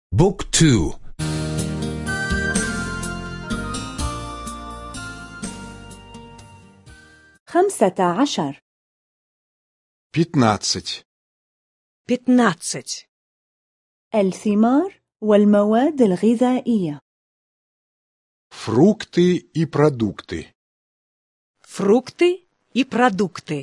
بوك 2 15 15 15. الثمار والمواد الغذائية. фрукты и продукты. Фрукты и продукты.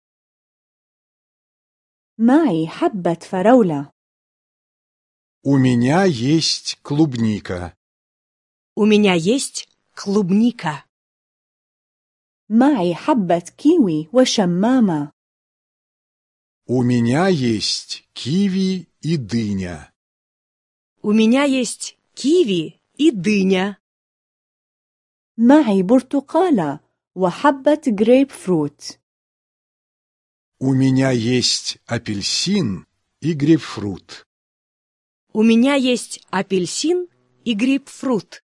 معي حبة فراولة. У меня есть клубника. У меня есть клубника. معي حبة كيوي وشمامة. У меня есть киви и дыня. У меня есть киви и дыня. معي برتقالة وحبة جريب фрут. У меня есть апельсин и грейпфрут. У меня есть апельсин и грейпфрут.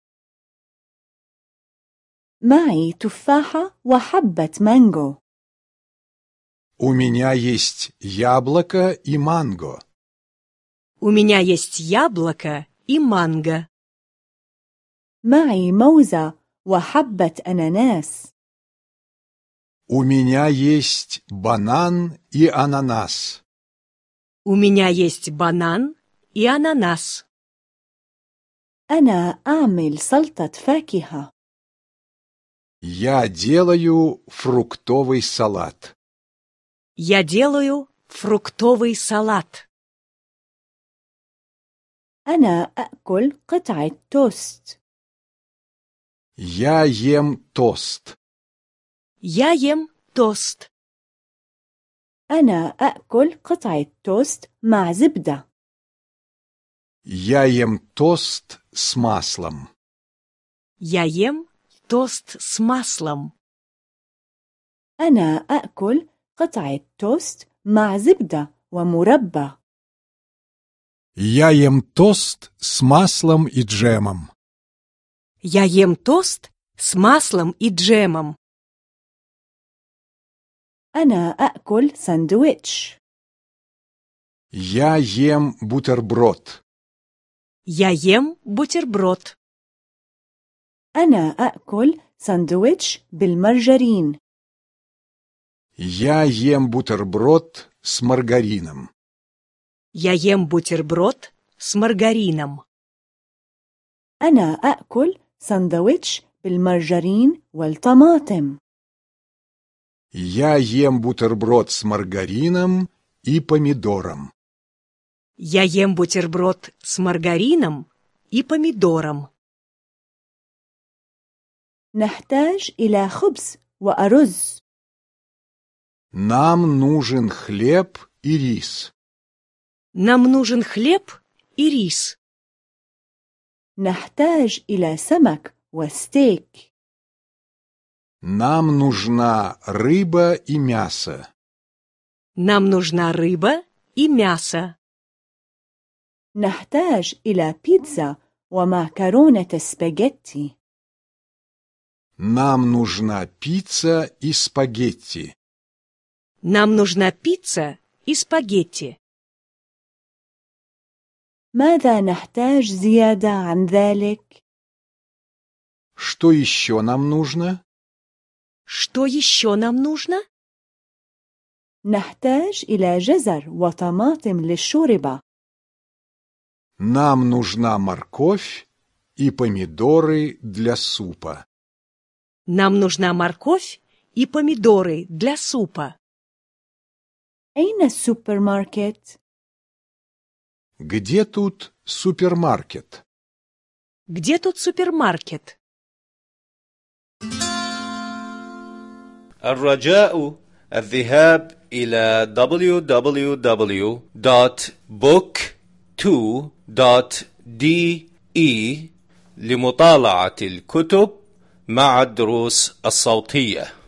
معي تفاحة وحبة مانجو. У меня есть яблоко и манго. У меня есть яблоко и манго. معي موزة وحبة أناناس. У меня есть банан и ананас. У меня есть банан и ананас. أنا أعمل سلطة فاكهة. Я делаю фруктовый салат. Я делаю фруктовый салат. أنا أأكل قطعة توست. Я ем тост. Я ем тост. أنا أأكل قطعة توست مع زبدة. Я ем тост с маслом. Я ем тост с маслом. أنا أأكل قطعة توست مع زبدة ومربى. Я ем тост с маслом и джемом. Я ем тост с маслом и джемом. أنا أأكل ساندويتش. Я ем бутерброд. Я ем бутерброд. أنا أأكل ساندويتش بالمرجرين. Я ем бутерброд с маргарином. Я ем бутерброд с маргарином. أنا أأكل ساندويتش بالمرجرين والطماطم. Я ем бутерброд с маргарином и помидором. Я ем бутерброд с маргарином и помидором. نحتاج إلى خبز وأرز. Нам нужен хлеб и рис. Нам нужен хлеб и рис. نحتاج إلى سمك وستيك. Нам нужна рыба и мясо. Нам нужна рыба и мясо. نحتاج إلى بيتزا ومعكرونة سباجيتي. Нам нужна пицца и спагетти. Нам нужна пицца и спагетти. ماذا نحتاج زيادة عن ذلك؟ Что еще нам нужно? Что еще нам нужно? نحتاج إلى جزر وطماطم للشوربة. Нам нужна морковь и помидоры для супа. Нам нужна морковь и помидоры для супа. أين السوبرماركت؟ Где тут супермаркет? Где тут супермаркет? الرجاء الذهاب إلى www.book2.de لمطالعة الكتب مع الدروس الصوتية.